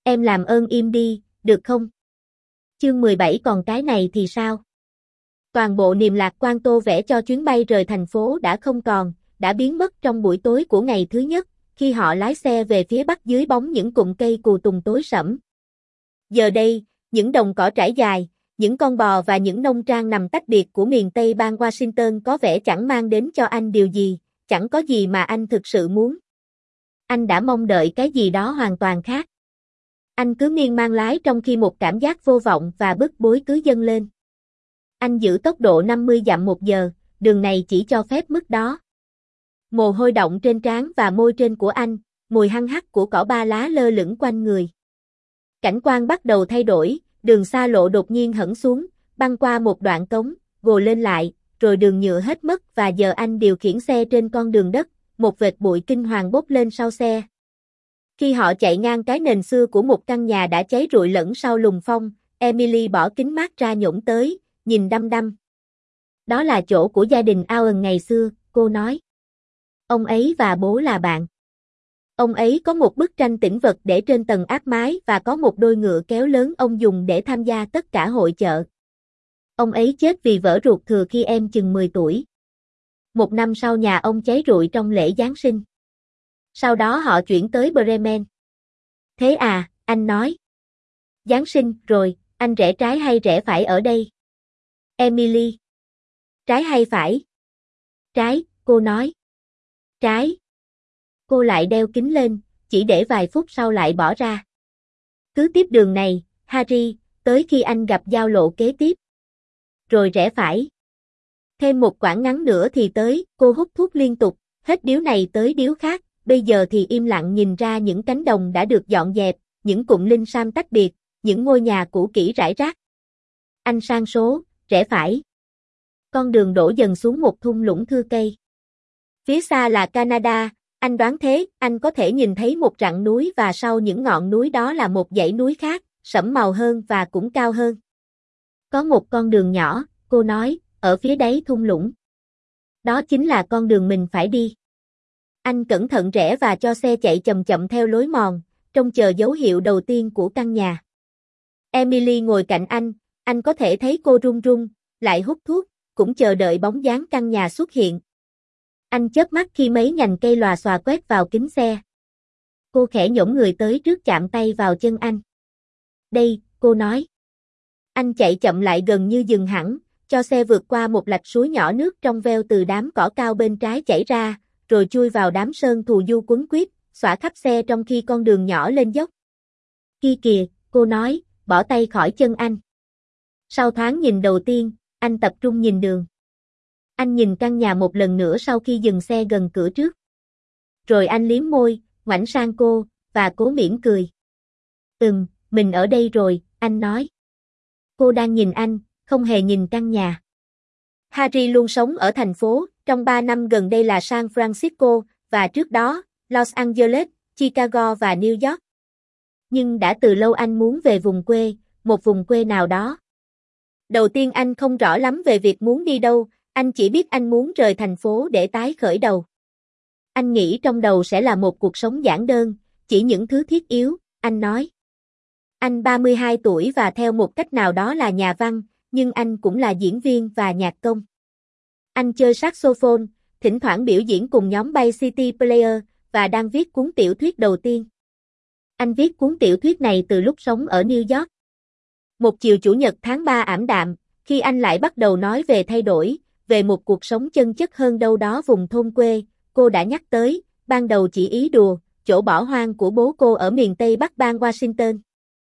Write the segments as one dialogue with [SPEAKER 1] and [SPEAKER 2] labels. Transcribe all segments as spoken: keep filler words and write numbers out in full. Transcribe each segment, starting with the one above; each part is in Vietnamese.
[SPEAKER 1] Em làm ơn im đi, được không? Chương mười bảy còn cái này thì sao? Toàn bộ niềm lạc quan tô vẽ cho chuyến bay rời thành phố đã không còn, đã biến mất trong buổi tối của ngày thứ nhất, khi họ lái xe về phía bắc dưới bóng những cụm cây cù tùng tối sẫm. Giờ đây, những đồng cỏ trải dài, những con bò và những nông trang nằm tách biệt của miền Tây bang Washington có vẻ chẳng mang đến cho anh điều gì, chẳng có gì mà anh thực sự muốn. Anh đã mong đợi cái gì đó hoàn toàn khác. Anh cứ miên man lái trong khi một cảm giác vô vọng và bức bối cứ dâng lên. Anh giữ tốc độ năm mươi dặm một giờ, đường này chỉ cho phép mức đó. Mồ hôi đọng trên trán và môi trên của anh, mùi hăng hắc của cỏ ba lá lơ lửng quanh người. Cảnh quan bắt đầu thay đổi, đường xa lộ đột nhiên hẫng xuống, băng qua một đoạn cống, gồ lên lại, rồi đường nhựa hết mất và giờ anh điều khiển xe trên con đường đất, một vệt bụi kinh hoàng bốc lên sau xe. Khi họ chạy ngang cái nền xưa của một căn nhà đã cháy rụi lẫn sau lùm phong, Emily bỏ kính mát ra nhổn tới, nhìn đăm đăm. Đó là chỗ của gia đình Owen ngày xưa, cô nói. Ông ấy và bố là bạn. Ông ấy có một bức tranh tĩnh vật để trên tầng áp mái và có một đôi ngựa kéo lớn ông dùng để tham gia tất cả hội chợ. Ông ấy chết vì vỡ ruột thừa khi em chừng mười tuổi. Một năm sau nhà ông cháy rụi trong lễ Giáng sinh. Sau đó họ chuyển tới Bremen. Thế à, anh nói. Giáng sinh, rồi, anh rẽ trái hay rẽ phải ở đây? Emily. Trái hay phải? Trái, cô nói. Trái. Cô lại đeo kính lên, chỉ để vài phút sau lại bỏ ra. Cứ tiếp đường này, Harry, tới khi anh gặp giao lộ kế tiếp. Rồi rẽ phải. Thêm một quãng ngắn nữa thì tới, cô hút thuốc liên tục, hết điếu này tới điếu khác, bây giờ thì im lặng nhìn ra những cánh đồng đã được dọn dẹp, những cụm linh sam tách biệt, những ngôi nhà cũ kỹ rải rác. Anh sang số, rẽ phải. Con đường đổ dần xuống một thung lũng thưa cây. Phía xa là Canada, anh đoán thế, anh có thể nhìn thấy một rặng núi và sau những ngọn núi đó là một dãy núi khác, sẫm màu hơn và cũng cao hơn. Có một con đường nhỏ, cô nói, ở phía đáy thung lũng. Đó chính là con đường mình phải đi. Anh cẩn thận rẽ và cho xe chạy chậm chậm theo lối mòn, trông chờ dấu hiệu đầu tiên của căn nhà. Emily ngồi cạnh anh, anh có thể thấy cô run run, lại hút thuốc, cũng chờ đợi bóng dáng căn nhà xuất hiện. Anh chớp mắt khi mấy nhành cây lòa xòa quét vào kính xe. Cô khẽ nhổm người tới trước chạm tay vào chân anh. Đây, cô nói. Anh chạy chậm lại gần như dừng hẳn, cho xe vượt qua một lạch suối nhỏ nước trong veo từ đám cỏ cao bên trái chảy ra, rồi chui vào đám sơn thù du quấn quýt, xõa khắp xe trong khi con đường nhỏ lên dốc. Kia kìa, cô nói, bỏ tay khỏi chân anh. Sau thoáng nhìn đầu tiên, anh tập trung nhìn đường. Anh nhìn căn nhà một lần nữa sau khi dừng xe gần cửa trước. Rồi anh liếm môi, ngoảnh sang cô, và cố mỉm cười. Ừm, mình ở đây rồi, anh nói. Cô đang nhìn anh, không hề nhìn căn nhà. Harry luôn sống ở thành phố, trong ba năm gần đây là San Francisco, và trước đó, Los Angeles, Chicago và New York. Nhưng đã từ lâu anh muốn về vùng quê, một vùng quê nào đó. Đầu tiên anh không rõ lắm về việc muốn đi đâu, anh chỉ biết anh muốn rời thành phố để tái khởi đầu. Anh nghĩ trong đầu sẽ là một cuộc sống giản đơn, chỉ những thứ thiết yếu, anh nói. Anh ba mươi hai tuổi và theo một cách nào đó là nhà văn, nhưng anh cũng là diễn viên và nhạc công. Anh chơi saxophone, thỉnh thoảng biểu diễn cùng nhóm Bay City Player, và đang viết cuốn tiểu thuyết đầu tiên. Anh viết cuốn tiểu thuyết này từ lúc sống ở New York. Một chiều chủ nhật tháng ba ảm đạm, khi anh lại bắt đầu nói về thay đổi, về một cuộc sống chân chất hơn đâu đó vùng thôn quê, cô đã nhắc tới, ban đầu chỉ ý đùa, chỗ bỏ hoang của bố cô ở miền Tây Bắc bang Washington.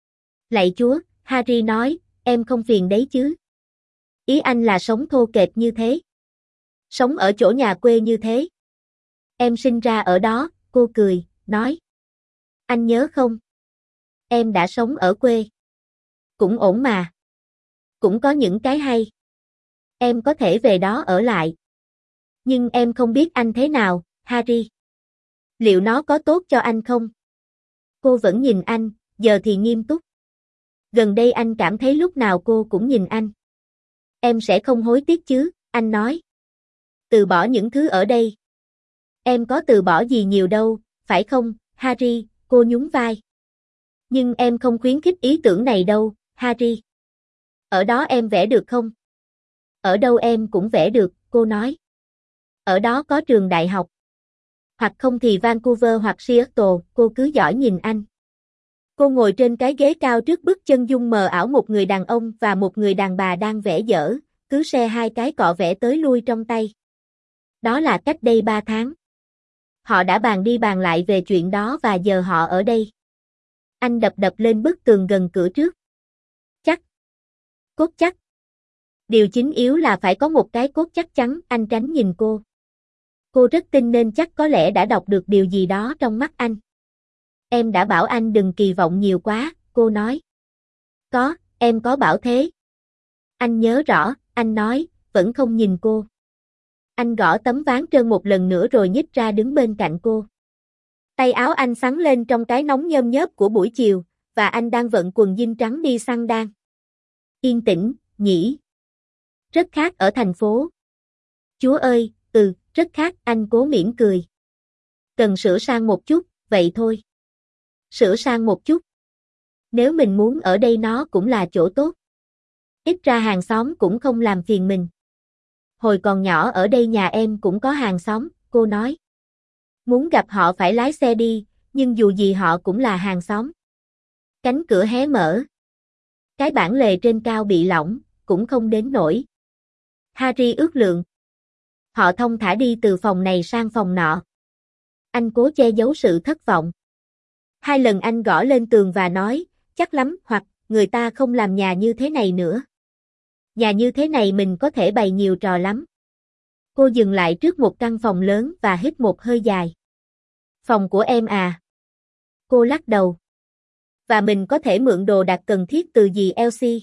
[SPEAKER 1] Lạy Chúa, Harry nói, em không phiền đấy chứ. Ý anh là sống thô kệch như thế. Sống ở chỗ nhà quê như thế. Em sinh ra ở đó, cô cười, nói. Anh nhớ không? Em đã sống ở quê. Cũng ổn mà. Cũng có những cái hay. Em có thể về đó ở lại. Nhưng em không biết anh thế nào, Harry. Liệu nó có tốt cho anh không? Cô vẫn nhìn anh, giờ thì nghiêm túc. Gần đây anh cảm thấy lúc nào cô cũng nhìn anh. Em sẽ không hối tiếc chứ, anh nói. Từ bỏ những thứ ở đây. Em có từ bỏ gì nhiều đâu, phải không, Harry, cô nhún vai. Nhưng em không khuyến khích ý tưởng này đâu, Harry. Ở đó em vẽ được không? Ở đâu em cũng vẽ được, cô nói. Ở đó có trường đại học. Hoặc không thì Vancouver hoặc Seattle, cô cứ giỏi nhìn anh. Cô ngồi trên cái ghế cao trước bức chân dung mờ ảo một người đàn ông và một người đàn bà đang vẽ dở, cứ xe hai cái cọ vẽ tới lui trong tay. Đó là cách đây ba tháng. Họ đã bàn đi bàn lại về chuyện đó và giờ họ ở đây. Anh đập đập lên bức tường gần cửa trước. Chắc. Cốt chắc. Điều chính yếu là phải có một cái cốt chắc chắn, anh tránh nhìn cô. Cô rất tin nên chắc có lẽ đã đọc được điều gì đó trong mắt anh. Em đã bảo anh đừng kỳ vọng nhiều quá, cô nói. Có, em có bảo thế. Anh nhớ rõ, anh nói, vẫn không nhìn cô. Anh gõ tấm ván trơn một lần nữa rồi nhích ra đứng bên cạnh cô. Tay áo anh xắn lên trong cái nóng nhơm nhớp của buổi chiều, và anh đang vận quần jean trắng đi săn đan. Yên tĩnh, nhỉ? Rất khác ở thành phố. Chúa ơi, ừ, rất khác, anh cố mỉm cười. Cần sửa sang một chút, vậy thôi. Sửa sang một chút. Nếu mình muốn ở đây nó cũng là chỗ tốt. Ít ra hàng xóm cũng không làm phiền mình. Hồi còn nhỏ ở đây nhà em cũng có hàng xóm, cô nói. Muốn gặp họ phải lái xe đi, nhưng dù gì họ cũng là hàng xóm. Cánh cửa hé mở. Cái bảng lề trên cao bị lỏng, cũng không đến nổi. Harry ước lượng. Họ thong thả đi từ phòng này sang phòng nọ. Anh cố che giấu sự thất vọng. Hai lần anh gõ lên tường và nói, chắc lắm, hoặc, người ta không làm nhà như thế này nữa. Nhà như thế này mình có thể bày nhiều trò lắm. Cô dừng lại trước một căn phòng lớn và hít một hơi dài. Phòng của em à? Cô lắc đầu. Và mình có thể mượn đồ đạc cần thiết từ dì Elsie.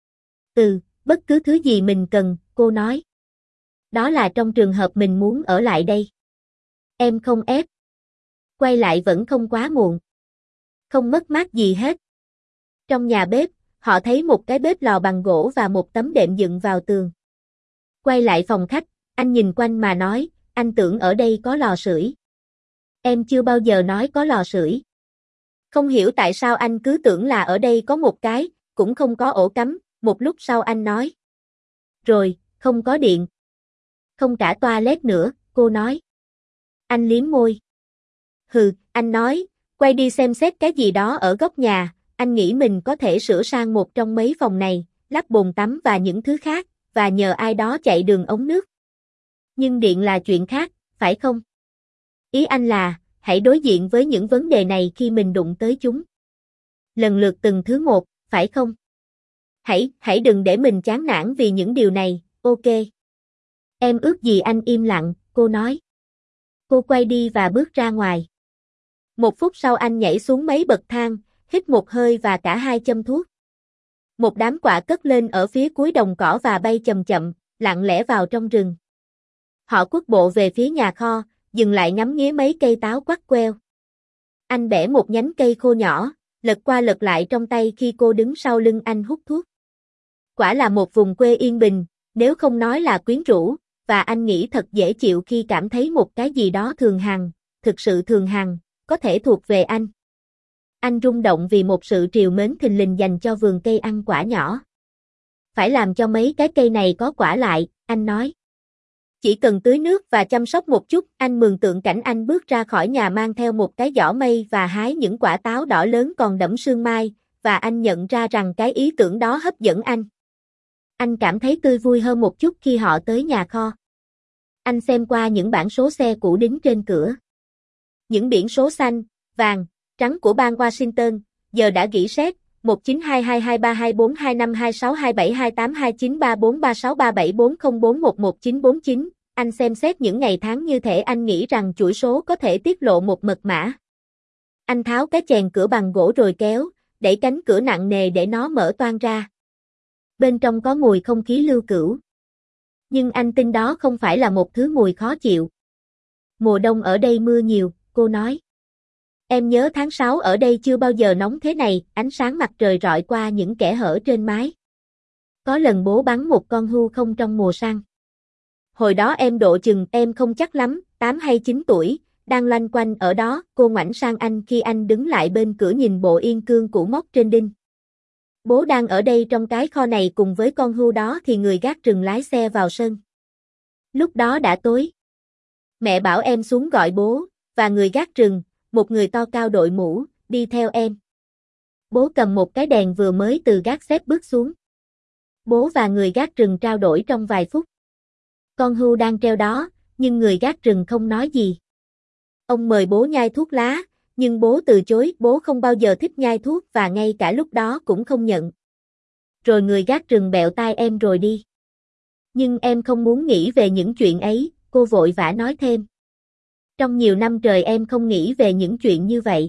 [SPEAKER 1] Ừ, bất cứ thứ gì mình cần, cô nói. Đó là trong trường hợp mình muốn ở lại đây. Em không ép. Quay lại vẫn không quá muộn. Không mất mát gì hết. Trong nhà bếp, họ thấy một cái bếp lò bằng gỗ và một tấm đệm dựng vào tường. Quay lại phòng khách, anh nhìn quanh mà nói, anh tưởng ở đây có lò sưởi. Em chưa bao giờ nói có lò sưởi. Không hiểu tại sao anh cứ tưởng là ở đây có một cái, cũng không có ổ cắm, một lúc sau anh nói. Rồi, không có điện. Không cả toilet nữa, cô nói. Anh liếm môi. Hừ, anh nói, quay đi xem xét cái gì đó ở góc nhà, anh nghĩ mình có thể sửa sang một trong mấy phòng này, lắp bồn tắm và những thứ khác, và nhờ ai đó chạy đường ống nước. Nhưng điện là chuyện khác, phải không? Ý anh là, hãy đối diện với những vấn đề này khi mình đụng tới chúng. Lần lượt từng thứ một, phải không? Hãy, hãy đừng để mình chán nản vì những điều này, ok. Em ước gì anh im lặng, cô nói. Cô quay đi và bước ra ngoài. Một phút sau anh nhảy xuống mấy bậc thang, hít một hơi và cả hai châm thuốc. Một đám quạ cất lên ở phía cuối đồng cỏ và bay chậm chậm, lặng lẽ vào trong rừng. Họ quất bộ về phía nhà kho, dừng lại ngắm nghía mấy cây táo quắt queo. Anh bẻ một nhánh cây khô nhỏ, lật qua lật lại trong tay khi cô đứng sau lưng anh hút thuốc. Quả là một vùng quê yên bình, nếu không nói là quyến rũ, và anh nghĩ thật dễ chịu khi cảm thấy một cái gì đó thường hằng, thực sự thường hằng, có thể thuộc về anh. Anh rung động vì một sự trìu mến thình lình dành cho vườn cây ăn quả nhỏ. Phải làm cho mấy cái cây này có quả lại, anh nói. Chỉ cần tưới nước và chăm sóc một chút, anh mường tượng cảnh anh bước ra khỏi nhà mang theo một cái giỏ mây và hái những quả táo đỏ lớn còn đẫm sương mai, và anh nhận ra rằng cái ý tưởng đó hấp dẫn anh. Anh cảm thấy tươi vui hơn một chút khi họ tới nhà kho. Anh xem qua những bảng số xe cũ đính trên cửa. Những biển số xanh, vàng, trắng của bang Washington, giờ đã gỉ sét, một chín hai hai hai ba hai bốn hai năm hai sáu hai bảy hai tám hai chín ba bốn ba sáu ba bảy bốn không bốn một một chín bốn chín, anh xem xét những ngày tháng như thể anh nghĩ rằng chuỗi số có thể tiết lộ một mật mã. Anh tháo cái chèn cửa bằng gỗ rồi kéo, đẩy cánh cửa nặng nề để nó mở toang ra. Bên trong có mùi không khí lưu cữu. Nhưng anh tin đó không phải là một thứ mùi khó chịu. Mùa đông ở đây mưa nhiều, cô nói. Em nhớ tháng sáu ở đây chưa bao giờ nóng thế này, ánh sáng mặt trời rọi qua những kẽ hở trên mái. Có lần bố bắn một con hươu không trong mùa săn. Hồi đó em độ chừng em không chắc lắm, tám hay chín tuổi, đang loanh quanh ở đó, cô ngoảnh sang anh khi anh đứng lại bên cửa nhìn bộ yên cương cũ mốc trên đinh. Bố đang ở đây trong cái kho này cùng với con hươu đó thì người gác rừng lái xe vào sân. Lúc đó đã tối. Mẹ bảo em xuống gọi bố, và người gác rừng, một người to cao đội mũ, đi theo em. Bố cầm một cái đèn vừa mới từ gác xếp bước xuống. Bố và người gác rừng trao đổi trong vài phút. Con hươu đang treo đó, nhưng người gác rừng không nói gì. Ông mời bố nhai thuốc lá, nhưng bố từ chối, bố không bao giờ thích nhai thuốc và ngay cả lúc đó cũng không nhận. Rồi người gác rừng bẹo tai em rồi đi. Nhưng em không muốn nghĩ về những chuyện ấy, cô vội vã nói thêm. Trong nhiều năm trời em không nghĩ về những chuyện như vậy.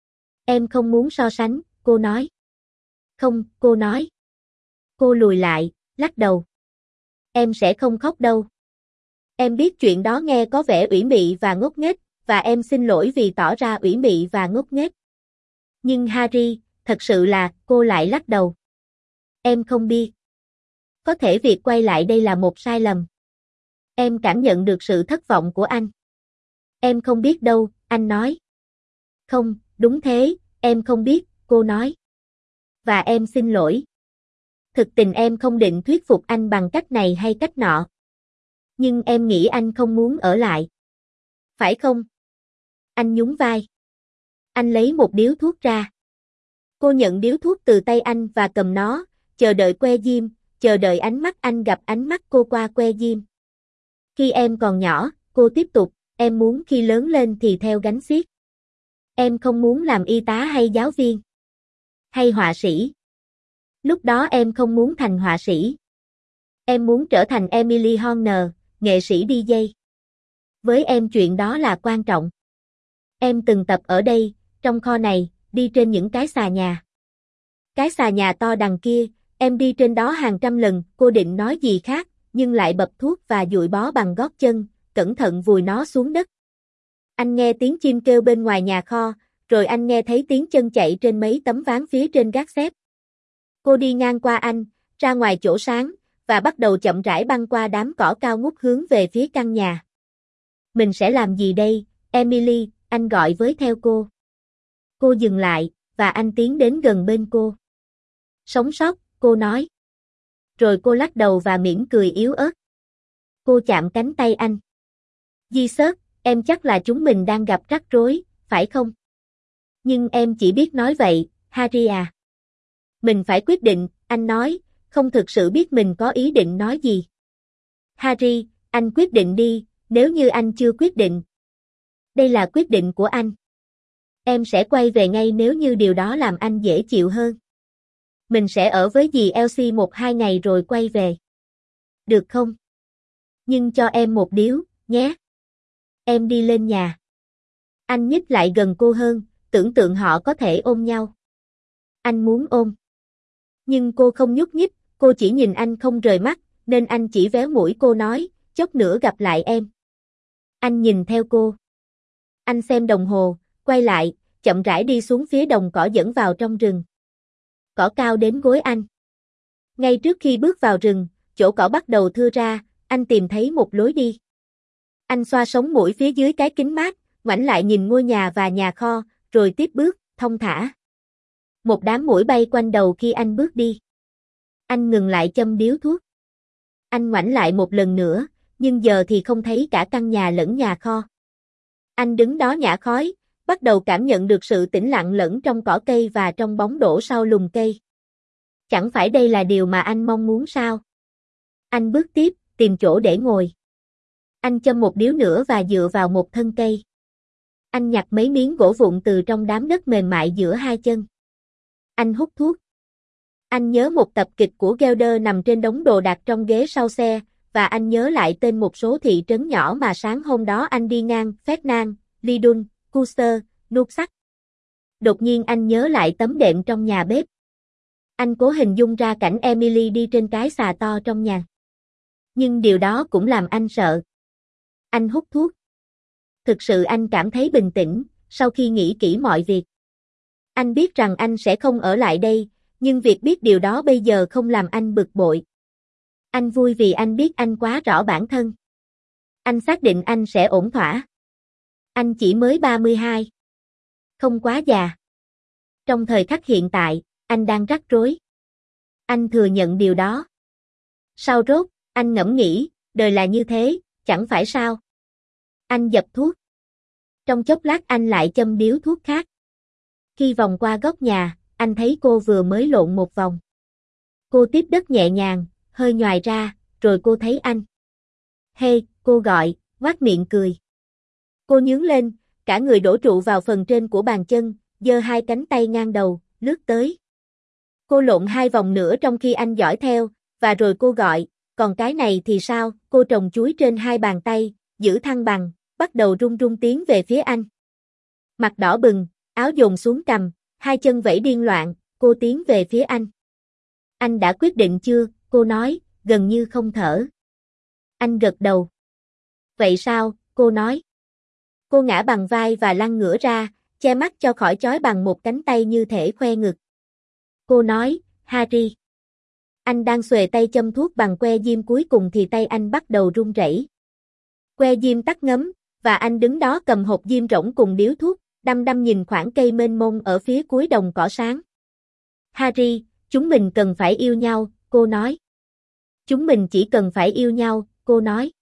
[SPEAKER 1] Em không muốn so sánh, cô nói. Không, cô nói. Cô lùi lại, lắc đầu. Em sẽ không khóc đâu. Em biết chuyện đó nghe có vẻ ủy mị và ngốc nghếch, và em xin lỗi vì tỏ ra ủy mị và ngốc nghếch. Nhưng Harry, thật sự là, cô lại lắc đầu. Em không biết. Có thể việc quay lại đây là một sai lầm. Em cảm nhận được sự thất vọng của anh. Em không biết đâu, anh nói. Không, đúng thế, em không biết, cô nói. Và em xin lỗi. Thực tình em không định thuyết phục anh bằng cách này hay cách nọ. Nhưng em nghĩ anh không muốn ở lại. Phải không? Anh nhún vai. Anh lấy một điếu thuốc ra. Cô nhận điếu thuốc từ tay anh và cầm nó, chờ đợi que diêm, chờ đợi ánh mắt anh gặp ánh mắt cô qua que diêm. Khi em còn nhỏ, cô tiếp tục, em muốn khi lớn lên thì theo gánh xiếc. Em không muốn làm y tá hay giáo viên. Hay họa sĩ. Lúc đó em không muốn thành họa sĩ. Em muốn trở thành Emily Horner, nghệ sĩ đi jây. Với em chuyện đó là quan trọng. Em từng tập ở đây, trong kho này, đi trên những cái xà nhà. Cái xà nhà to đằng kia, em đi trên đó hàng trăm lần, cô định nói gì khác, nhưng lại bập thuốc và dụi bó bằng gót chân, cẩn thận vùi nó xuống đất. Anh nghe tiếng chim kêu bên ngoài nhà kho, rồi anh nghe thấy tiếng chân chạy trên mấy tấm ván phía trên gác xếp. Cô đi ngang qua anh, ra ngoài chỗ sáng, và bắt đầu chậm rãi băng qua đám cỏ cao ngút hướng về phía căn nhà. Mình sẽ làm gì đây, Emily, anh gọi với theo cô. Cô dừng lại, và anh tiến đến gần bên cô. Sống sót, cô nói. Rồi cô lắc đầu và mỉm cười yếu ớt. Cô chạm cánh tay anh. Jesus, em chắc là chúng mình đang gặp rắc rối, phải không? Nhưng em chỉ biết nói vậy, Harry à. Mình phải quyết định, anh nói, không thực sự biết mình có ý định nói gì. Harry, anh quyết định đi, nếu như anh chưa quyết định. Đây là quyết định của anh. Em sẽ quay về ngay nếu như điều đó làm anh dễ chịu hơn. Mình sẽ ở với dì Elsie một hai ngày rồi quay về. Được không? Nhưng cho em một điếu, nhé. Em đi lên nhà. Anh nhích lại gần cô hơn, tưởng tượng họ có thể ôm nhau. Anh muốn ôm. Nhưng cô không nhúc nhích, cô chỉ nhìn anh không rời mắt, nên anh chỉ véo mũi cô nói, chốc nữa gặp lại em. Anh nhìn theo cô. Anh xem đồng hồ, quay lại, chậm rãi đi xuống phía đồng cỏ dẫn vào trong rừng. Cỏ cao đến gối anh. Ngay trước khi bước vào rừng, chỗ cỏ bắt đầu thưa ra, anh tìm thấy một lối đi. Anh xoa sống mũi phía dưới cái kính mát, ngoảnh lại nhìn ngôi nhà và nhà kho, rồi tiếp bước, thong thả. Một đám muỗi bay quanh đầu khi anh bước đi. Anh ngừng lại châm điếu thuốc. Anh ngoảnh lại một lần nữa, nhưng giờ thì không thấy cả căn nhà lẫn nhà kho. Anh đứng đó nhả khói, bắt đầu cảm nhận được sự tĩnh lặng lẫn trong cỏ cây và trong bóng đổ sau lùm cây. Chẳng phải đây là điều mà anh mong muốn sao? Anh bước tiếp, tìm chỗ để ngồi. Anh châm một điếu nữa và dựa vào một thân cây. Anh nhặt mấy miếng gỗ vụn từ trong đám đất mềm mại giữa hai chân. Anh hút thuốc. Anh nhớ một tập kịch của Gelder nằm trên đống đồ đạc trong ghế sau xe, và anh nhớ lại tên một số thị trấn nhỏ mà sáng hôm đó anh đi ngang, Fernand, Lidun, Custer, Nuxac. Đột nhiên anh nhớ lại tấm đệm trong nhà bếp. Anh cố hình dung ra cảnh Emily đi trên cái xà to trong nhà. Nhưng điều đó cũng làm anh sợ. Anh hút thuốc. Thực sự anh cảm thấy bình tĩnh, sau khi nghĩ kỹ mọi việc. Anh biết rằng anh sẽ không ở lại đây, nhưng việc biết điều đó bây giờ không làm anh bực bội. Anh vui vì anh biết anh quá rõ bản thân. Anh xác định anh sẽ ổn thỏa. Anh chỉ mới ba mươi hai. Không quá già. Trong thời khắc hiện tại, anh đang rắc rối. Anh thừa nhận điều đó. Sau rốt, anh ngẫm nghĩ, đời là như thế, chẳng phải sao? Anh dập thuốc. Trong chốc lát anh lại châm điếu thuốc khác. Khi vòng qua góc nhà, anh thấy cô vừa mới lộn một vòng. Cô tiếp đất nhẹ nhàng, hơi nhoài ra, rồi cô thấy anh. Hey, cô gọi, ngoác miệng cười. Cô nhướng lên, cả người đổ trụ vào phần trên của bàn chân, giơ hai cánh tay ngang đầu, lướt tới. Cô lộn hai vòng nữa trong khi anh dõi theo, và rồi cô gọi, còn cái này thì sao? Cô trồng chuối trên hai bàn tay, giữ thăng bằng, bắt đầu run run tiến về phía anh. Mặt đỏ bừng, áo dồn xuống cằm, hai chân vẫy điên loạn, cô tiến về phía anh. Anh đã quyết định chưa? Cô nói, gần như không thở. Anh gật đầu. Vậy sao? Cô nói. Cô ngã bằng vai và lăn ngửa ra, che mắt cho khỏi chói bằng một cánh tay như thể khoe ngực. Cô nói, Harry. Anh đang xuề tay châm thuốc bằng que diêm cuối cùng thì tay anh bắt đầu run rẩy. Que diêm tắt ngấm, và anh đứng đó cầm hộp diêm rỗng cùng điếu thuốc, đăm đăm nhìn khoảng cây mênh mông ở phía cuối đồng cỏ sáng. Harry, chúng mình cần phải yêu nhau, cô nói. Chúng mình chỉ cần phải yêu nhau, cô nói.